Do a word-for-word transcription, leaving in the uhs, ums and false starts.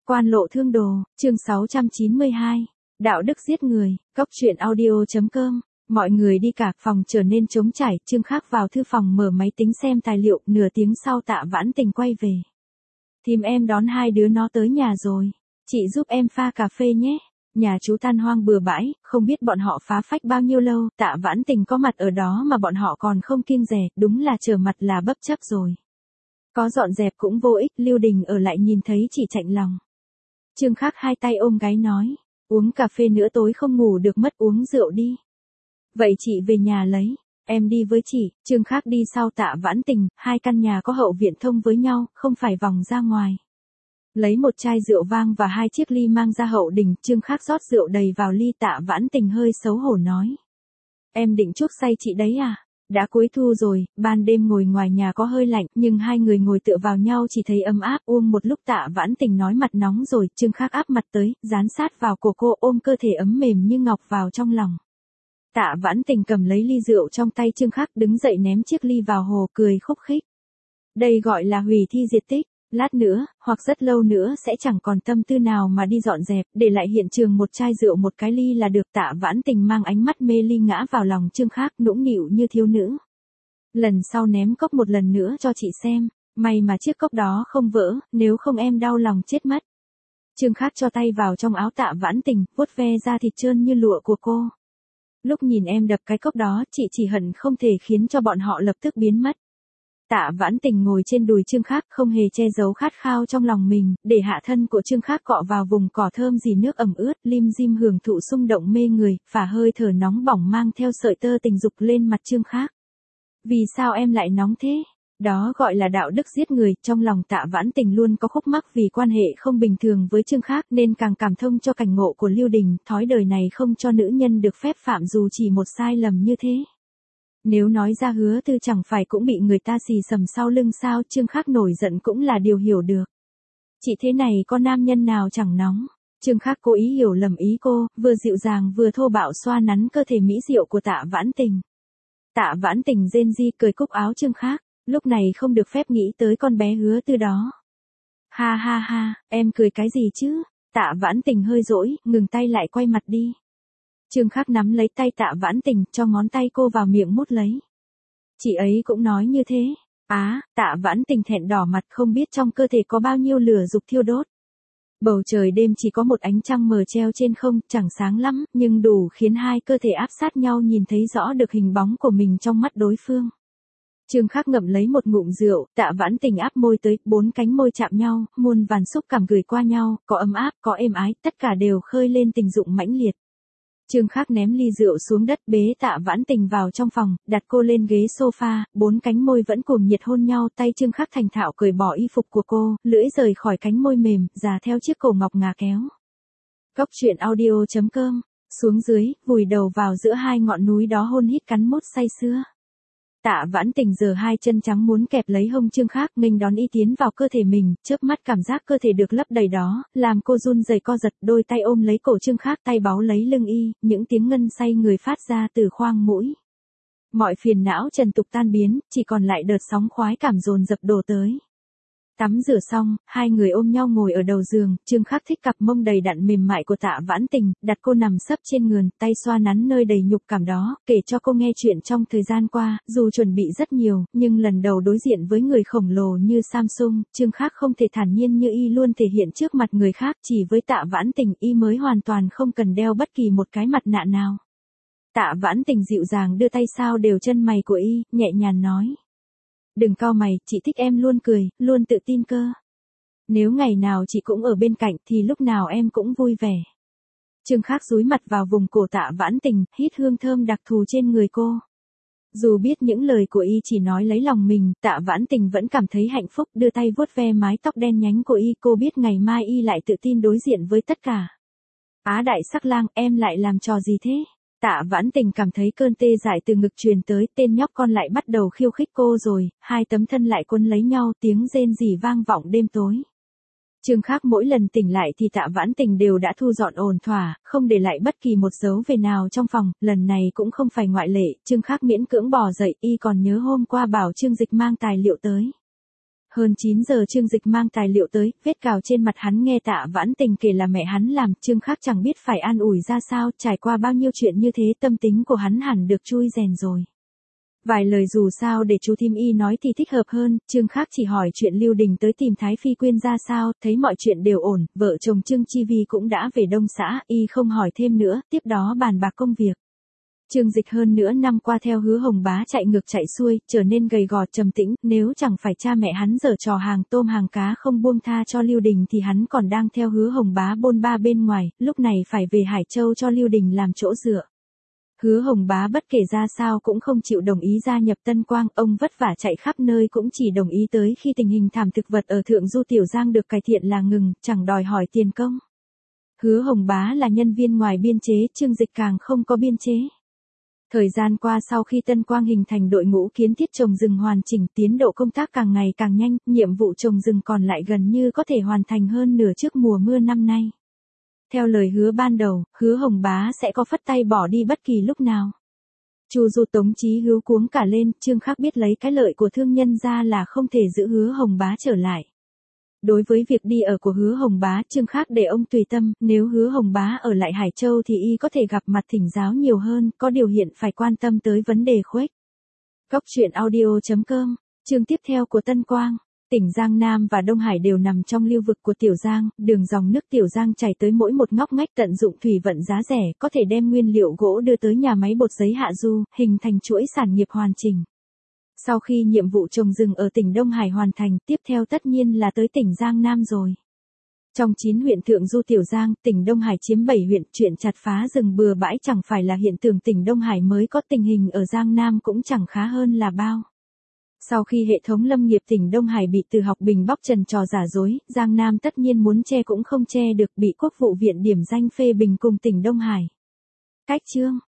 Quan lộ thương đồ, chương sáu trăm chín mươi hai. Đạo đức giết người, cốc truyện audio.com. Mọi người đi cả phòng trở nên trống trải, Trương Khắc vào thư phòng mở máy tính xem tài liệu, nửa tiếng sau Tạ Vãn Tình quay về. Thím em đón hai đứa nó tới nhà rồi. Chị giúp em pha cà phê nhé. Nhà chú tan hoang bừa bãi, không biết bọn họ phá phách bao nhiêu lâu, Tạ Vãn Tình có mặt ở đó mà bọn họ còn không kiêng dè, đúng là trở mặt là bấp chấp rồi. Có dọn dẹp cũng vô ích, Lưu Đình ở lại nhìn thấy chỉ chạnh lòng. Trương Khắc hai tay ôm gáy nói, uống cà phê nữa tối không ngủ được mất, uống rượu đi. Vậy chị về nhà lấy, em đi với chị. Trương Khắc đi sau Tạ Vãn Tình, hai căn nhà có hậu viện thông với nhau, không phải vòng ra ngoài. Lấy một chai rượu vang và hai chiếc ly mang ra hậu đình, Trương Khắc rót rượu đầy vào ly. Tạ Vãn Tình hơi xấu hổ nói, em định chuốc say chị đấy à? Đã cuối thu rồi, ban đêm ngồi ngoài nhà có hơi lạnh, nhưng hai người ngồi tựa vào nhau chỉ thấy ấm áp. Uống một lúc Tạ Vãn Tình nói mặt nóng rồi, Trương Khắc áp mặt tới, dán sát vào cổ cô, ôm cơ thể ấm mềm như ngọc vào trong lòng. Tạ Vãn Tình cầm lấy ly rượu trong tay Trương Khắc, đứng dậy ném chiếc ly vào hồ, cười khúc khích. Đây gọi là hủy thi diệt tích. Lát nữa, hoặc rất lâu nữa sẽ chẳng còn tâm tư nào mà đi dọn dẹp, để lại hiện trường một chai rượu một cái ly là được. Tạ Vãn Tình mang ánh mắt mê ly ngã vào lòng Trương Khắc, nũng nịu như thiếu nữ. Lần sau ném cốc một lần nữa cho chị xem, may mà chiếc cốc đó không vỡ, nếu không em đau lòng chết mất. Trương Khắc cho tay vào trong áo Tạ Vãn Tình, vuốt ve da thịt trơn như lụa của cô. Lúc nhìn em đập cái cốc đó, chị chỉ hận không thể khiến cho bọn họ lập tức biến mất. Tạ Vãn Tình ngồi trên đùi Trương Khắc, không hề che giấu khát khao trong lòng mình, để hạ thân của Trương Khắc cọ vào vùng cỏ thơm rỉ nước ẩm ướt, lim dim hưởng thụ xung động mê người, phả hơi thở nóng bỏng mang theo sợi tơ tình dục lên mặt Trương Khắc. Vì sao em lại nóng thế? Đó gọi là đạo đức giết người. Trong lòng Tạ Vãn Tình luôn có khúc mắc vì quan hệ không bình thường với Trương Khắc, nên càng cảm thông cho cảnh ngộ của Lưu Đình, thói đời này không cho nữ nhân được phép phạm dù chỉ một sai lầm như thế. Nếu nói ra Hứa Tư chẳng phải cũng bị người ta xì sầm sau lưng sao? Trương Khắc nổi giận cũng là điều hiểu được. Chị thế này có nam nhân nào chẳng nóng. Trương Khắc cố ý hiểu lầm ý cô, vừa dịu dàng vừa thô bạo xoa nắn cơ thể mỹ diệu của Tạ Vãn Tình. Tạ Vãn Tình rên ri cười cúc áo Trương Khắc, lúc này không được phép nghĩ tới con bé Hứa Tư đó. Ha ha ha, em cười cái gì chứ? Tạ Vãn Tình hơi dỗi, ngừng tay lại quay mặt đi. Trương Khắc nắm lấy tay Tạ Vãn Tình, cho ngón tay cô vào miệng mút lấy. Chị ấy cũng nói như thế. Á, à, Tạ Vãn Tình thẹn đỏ mặt, không biết trong cơ thể có bao nhiêu lửa dục thiêu đốt. Bầu trời đêm chỉ có một ánh trăng mờ treo trên không, chẳng sáng lắm, nhưng đủ khiến hai cơ thể áp sát nhau nhìn thấy rõ được hình bóng của mình trong mắt đối phương. Trương Khắc ngậm lấy một ngụm rượu, Tạ Vãn Tình áp môi tới, bốn cánh môi chạm nhau, muôn vàn xúc cảm gửi qua nhau, có ấm áp, có êm ái, tất cả đều khơi lên tình dụng mãnh liệt. Trương Khắc ném ly rượu xuống đất, bế Tạ Vãn Tình vào trong phòng, đặt cô lên ghế sofa, bốn cánh môi vẫn cuồng nhiệt hôn nhau, tay Trương Khắc thành thạo cởi bỏ y phục của cô, lưỡi rời khỏi cánh môi mềm, già theo chiếc cổ ngọc ngà kéo. Cốc truyện audio.com, xuống dưới, vùi đầu vào giữa hai ngọn núi đó hôn hít cắn mốt say sưa. Tạ Vãn Tình giơ hai chân trắng muốn kẹp lấy hông Trương Khắc, nghênh đón y tiến vào cơ thể mình, chớp mắt cảm giác cơ thể được lấp đầy đó, làm cô run rẩy co giật, đôi tay ôm lấy cổ Trương Khắc, tay báu lấy lưng y, những tiếng ngân say người phát ra từ khoang mũi. Mọi phiền não trần tục tan biến, chỉ còn lại đợt sóng khoái cảm dồn dập đổ tới. Tắm rửa xong, hai người ôm nhau ngồi ở đầu giường, Trương Khắc thích cặp mông đầy đặn mềm mại của Tạ Vãn Tình, đặt cô nằm sấp trên ngườn, tay xoa nắn nơi đầy nhục cảm đó, kể cho cô nghe chuyện trong thời gian qua, dù chuẩn bị rất nhiều, nhưng lần đầu đối diện với người khổng lồ như Samsung, Trương Khắc không thể thản nhiên như y luôn thể hiện trước mặt người khác, chỉ với Tạ Vãn Tình y mới hoàn toàn không cần đeo bất kỳ một cái mặt nạ nào. Tạ Vãn Tình dịu dàng đưa tay sao đều chân mày của y, nhẹ nhàng nói. Đừng cau mày, chị thích em luôn cười, luôn tự tin cơ. Nếu ngày nào chị cũng ở bên cạnh thì lúc nào em cũng vui vẻ. Trương Khắc dúi mặt vào vùng cổ Tạ Vãn Tình, hít hương thơm đặc thù trên người cô. Dù biết những lời của y chỉ nói lấy lòng mình, Tạ Vãn Tình vẫn cảm thấy hạnh phúc, đưa tay vuốt ve mái tóc đen nhánh của y, cô biết ngày mai y lại tự tin đối diện với tất cả. Á đại sắc lang, em lại làm trò gì thế? Tạ Vãn Tình cảm thấy cơn tê dại từ ngực truyền tới, tên nhóc con lại bắt đầu khiêu khích cô rồi, hai tấm thân lại quấn lấy nhau, tiếng rên rỉ vang vọng đêm tối. Trương Khắc mỗi lần tỉnh lại thì Tạ Vãn Tình đều đã thu dọn ổn thỏa, không để lại bất kỳ một dấu về nào trong phòng, lần này cũng không phải ngoại lệ, Trương Khắc miễn cưỡng bò dậy, y còn nhớ hôm qua bảo Trương Dịch mang tài liệu tới. Hơn chín giờ Trương Dịch mang tài liệu tới, vết cào trên mặt hắn nghe Tạ Vãn Tình kể là mẹ hắn làm, Trương Khắc chẳng biết phải an ủi ra sao, trải qua bao nhiêu chuyện như thế tâm tính của hắn hẳn được chui rèn rồi. Vài lời dù sao để chú thím y nói thì thích hợp hơn, Trương Khắc chỉ hỏi chuyện Lưu Đình tới tìm Thái Phi Quyên ra sao, thấy mọi chuyện đều ổn, vợ chồng Trương Chi Vi cũng đã về Đông xã, y không hỏi thêm nữa, tiếp đó bàn bạc công việc. Trương Dịch hơn nửa năm qua theo Hứa Hồng Bá chạy ngược chạy xuôi, trở nên gầy gò trầm tĩnh, nếu chẳng phải cha mẹ hắn giở trò hàng tôm hàng cá không buông tha cho Lưu Đình thì hắn còn đang theo Hứa Hồng Bá bôn ba bên ngoài, lúc này phải về Hải Châu cho Lưu Đình làm chỗ dựa. Hứa Hồng Bá bất kể ra sao cũng không chịu đồng ý gia nhập Tân Quang, ông vất vả chạy khắp nơi cũng chỉ đồng ý tới khi tình hình thảm thực vật ở Thượng Du Tiểu Giang được cải thiện là ngừng, chẳng đòi hỏi tiền công. Hứa Hồng Bá là nhân viên ngoài biên chế, Trương Dịch càng không có biên chế. Thời gian qua sau khi Tân Quang hình thành đội ngũ kiến thiết trồng rừng hoàn chỉnh, tiến độ công tác càng ngày càng nhanh, nhiệm vụ trồng rừng còn lại gần như có thể hoàn thành hơn nửa trước mùa mưa năm nay. Theo lời hứa ban đầu, Hứa Hồng Bá sẽ có phất tay bỏ đi bất kỳ lúc nào. Chu Du Tống Chí Hữu cuống cả lên, Trương Khắc biết lấy cái lợi của thương nhân ra là không thể giữ Hứa Hồng Bá trở lại. Đối với việc đi ở của Hứa Hồng Bá, Trương Khắc để ông tùy tâm, nếu Hứa Hồng Bá ở lại Hải Châu thì y có thể gặp mặt thỉnh giáo nhiều hơn, có điều hiện phải quan tâm tới vấn đề khuếch. Cóc truyện audio chấm com, chương tiếp theo của Tân Quang. Tỉnh Giang Nam và Đông Hải đều nằm trong lưu vực của Tiểu Giang, đường dòng nước Tiểu Giang chảy tới mỗi một ngóc ngách, tận dụng thủy vận giá rẻ, có thể đem nguyên liệu gỗ đưa tới nhà máy bột giấy Hạ Du, hình thành chuỗi sản nghiệp hoàn chỉnh. Sau khi nhiệm vụ trồng rừng ở tỉnh Đông Hải hoàn thành, tiếp theo tất nhiên là tới tỉnh Giang Nam rồi. Trong chín huyện Thượng Du Tiểu Giang, tỉnh Đông Hải chiếm bảy huyện, chuyện chặt phá rừng bừa bãi chẳng phải là hiện tượng tỉnh Đông Hải mới có, tình hình ở Giang Nam cũng chẳng khá hơn là bao. Sau khi hệ thống lâm nghiệp tỉnh Đông Hải bị Từ Học Bình bóc trần trò giả dối, Giang Nam tất nhiên muốn che cũng không che được, bị Quốc vụ viện điểm danh phê bình cùng tỉnh Đông Hải. Cách chương